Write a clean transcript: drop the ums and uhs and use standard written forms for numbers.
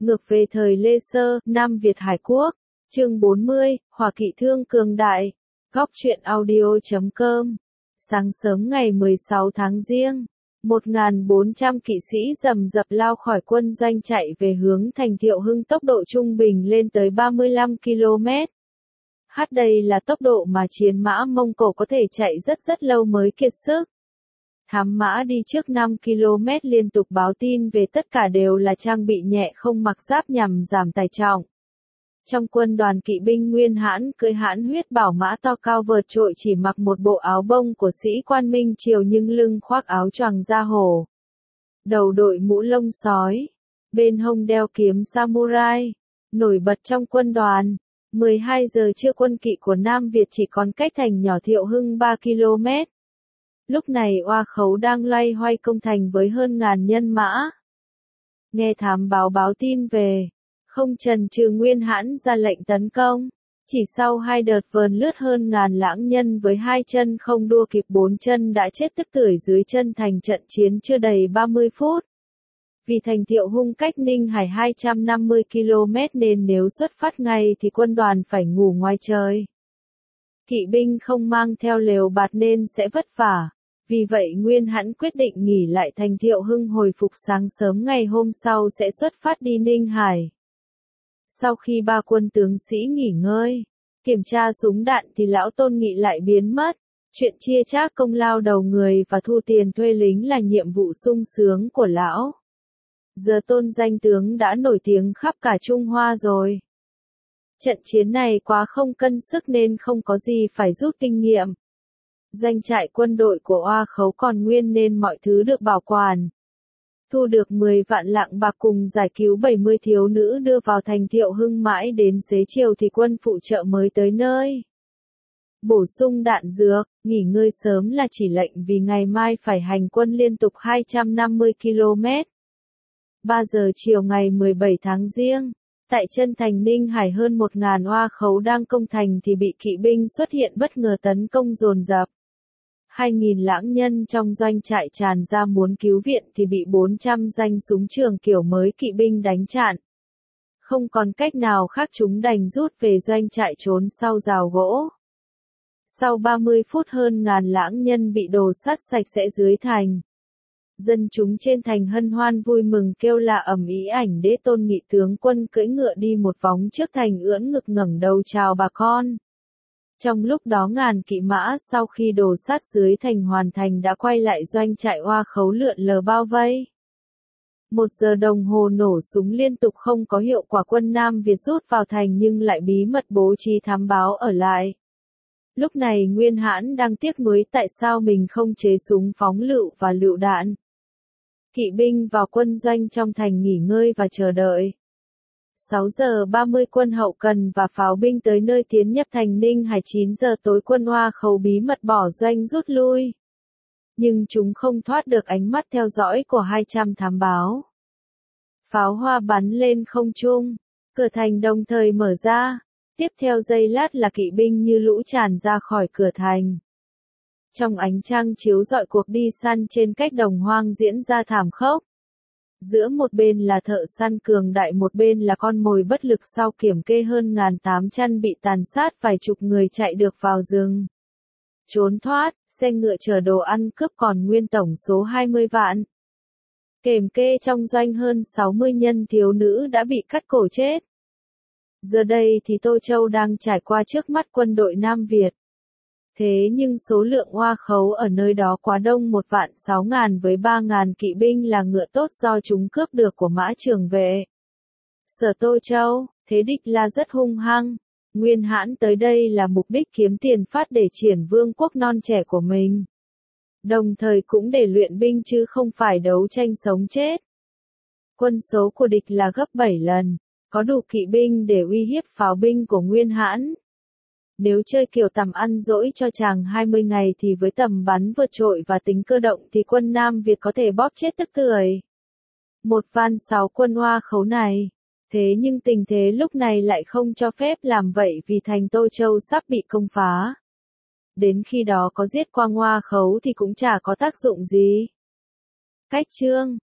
Ngược về thời Lê Sơ, Nam Việt Hải Quốc. Chương 40, Hỏa kỵ thương cường đại. Góc truyện audio.com. Sáng sớm ngày 16 tháng Giêng, 1.400 kỵ sĩ rầm rập lao khỏi quân doanh chạy về hướng thành Thiệu Hưng, tốc độ trung bình lên tới 35 km. Đây là tốc độ mà chiến mã Mông Cổ có thể chạy rất lâu mới kiệt sức. Thám mã đi trước 5 km liên tục báo tin về tất cả đều là trang bị nhẹ không mặc giáp nhằm giảm tải trọng. Trong quân đoàn kỵ binh Nguyên Hãn cưỡi hãn huyết bảo mã to cao vượt trội, chỉ mặc một bộ áo bông của sĩ quan Minh Triều nhưng lưng khoác áo choàng da hổ. Đầu đội mũ lông sói, bên hông đeo kiếm samurai, nổi bật trong quân đoàn. 12 giờ trưa, quân kỵ của Nam Việt chỉ còn cách thành nhỏ Thiệu Hưng 3 km. Lúc này Oa Khấu đang loay hoay công thành với hơn ngàn nhân mã. Nghe thám báo tin về, không chần chừ Nguyên Hãn ra lệnh tấn công. Chỉ sau 2 đợt vờn lướt, hơn ngàn lãng nhân với 2 chân không đua kịp 4 chân đã chết tức tưởi dưới chân thành. Trận chiến chưa đầy 30 phút. Vì thành Thiệu Hưng cách Ninh Hải 250 km nên nếu xuất phát ngay thì quân đoàn phải ngủ ngoài trời. Kỵ binh không mang theo lều bạt nên sẽ vất vả. Vì vậy Nguyên Hãn quyết định nghỉ lại thành Thiệu Hưng, hồi phục sáng sớm ngày hôm sau sẽ xuất phát đi Ninh Hải. Sau khi ba quân tướng sĩ nghỉ ngơi, kiểm tra súng đạn thì lão Tôn Nghị lại biến mất. Chuyện chia chác công lao đầu người và thu tiền thuê lính là nhiệm vụ sung sướng của lão. Giờ tôn danh tướng đã nổi tiếng khắp cả Trung Hoa rồi. Trận chiến này quá không cân sức nên không có gì phải rút kinh nghiệm. Doanh trại quân đội của Oa Khấu còn nguyên nên mọi thứ được bảo quản. Thu được 10 vạn lạng bạc cùng giải cứu 70 thiếu nữ đưa vào thành Thiệu Hưng, mãi đến xế chiều thì quân phụ trợ mới tới nơi. Bổ sung đạn dược, nghỉ ngơi sớm là chỉ lệnh vì ngày mai phải hành quân liên tục 250 km. 3 giờ chiều ngày 17 tháng Giêng, tại chân thành Ninh Hải, hơn 1.000 Oa Khấu đang công thành thì bị kỵ binh xuất hiện bất ngờ tấn công dồn dập. 2.000 lãng nhân trong doanh trại tràn ra muốn cứu viện thì bị 400 danh súng trường kiểu mới kỵ binh đánh chặn. Không còn cách nào khác, chúng đành rút về doanh trại trốn sau rào gỗ. Sau 30 phút, hơn ngàn lãng nhân bị đổ sát sạch sẽ dưới thành. Dân chúng trên thành hân hoan vui mừng kêu la ầm ĩ. Ảnh Đế Tôn Nghị tướng quân cưỡi ngựa đi một vòng trước thành, ưỡn ngực ngẩng đầu chào bà con. Trong lúc đó ngàn kỵ mã sau khi đổ sát dưới thành hoàn thành đã quay lại doanh trại Oa Khấu lượn lờ bao vây. 1 giờ đồng hồ nổ súng liên tục không có hiệu quả, quân Nam Việt rút vào thành nhưng lại bí mật bố trí thám báo ở lại. Lúc này Nguyên Hãn đang tiếc nuối tại sao mình không chế súng phóng lựu và lựu đạn. Kỵ binh vào quân doanh trong thành nghỉ ngơi và chờ đợi. 6 giờ 30 quân hậu cần và pháo binh tới nơi tiến nhập thành Ninh Hải. 9 giờ tối quân Oa Khấu bí mật bỏ doanh rút lui. Nhưng chúng không thoát được ánh mắt theo dõi của 200 thám báo. Pháo hoa bắn lên không trung, cửa thành đồng thời mở ra. Tiếp theo giây lát là kỵ binh như lũ tràn ra khỏi cửa thành. Trong ánh trăng chiếu rọi, cuộc đi săn trên cánh đồng hoang diễn ra thảm khốc. Giữa một bên là thợ săn cường đại, một bên là con mồi bất lực. Sau kiểm kê hơn 1.800 bị tàn sát, vài chục người chạy được vào rừng trốn thoát, xe ngựa chở đồ ăn cướp còn nguyên, tổng số 20 vạn. Kiểm kê trong doanh hơn 60 nhân thiếu nữ đã bị cắt cổ chết. Giờ đây thì Tô Châu đang trải qua trước mắt quân đội Nam Việt. Thế nhưng số lượng Oa Khấu ở nơi đó quá đông, 1.600.000 với 3.000 kỵ binh là ngựa tốt do chúng cướp được của Mã Trường Vệ. Sở Tô Châu, thế địch là rất hung hăng. Nguyên Hãn tới đây là mục đích kiếm tiền phát để triển vương quốc non trẻ của mình. Đồng thời cũng để luyện binh chứ không phải đấu tranh sống chết. Quân số của địch là gấp 7 lần, có đủ kỵ binh để uy hiếp pháo binh của Nguyên Hãn. Nếu chơi kiểu tầm ăn dỗi cho chàng 20 ngày thì với tầm bắn vượt trội và tính cơ động thì quân Nam Việt có thể bóp chết tức tưởi 1.600.000 quân Oa Khấu này. Thế nhưng tình thế lúc này lại không cho phép làm vậy vì thành Tô Châu sắp bị công phá. Đến khi đó có giết quang Oa Khấu thì cũng chả có tác dụng gì. Cách chương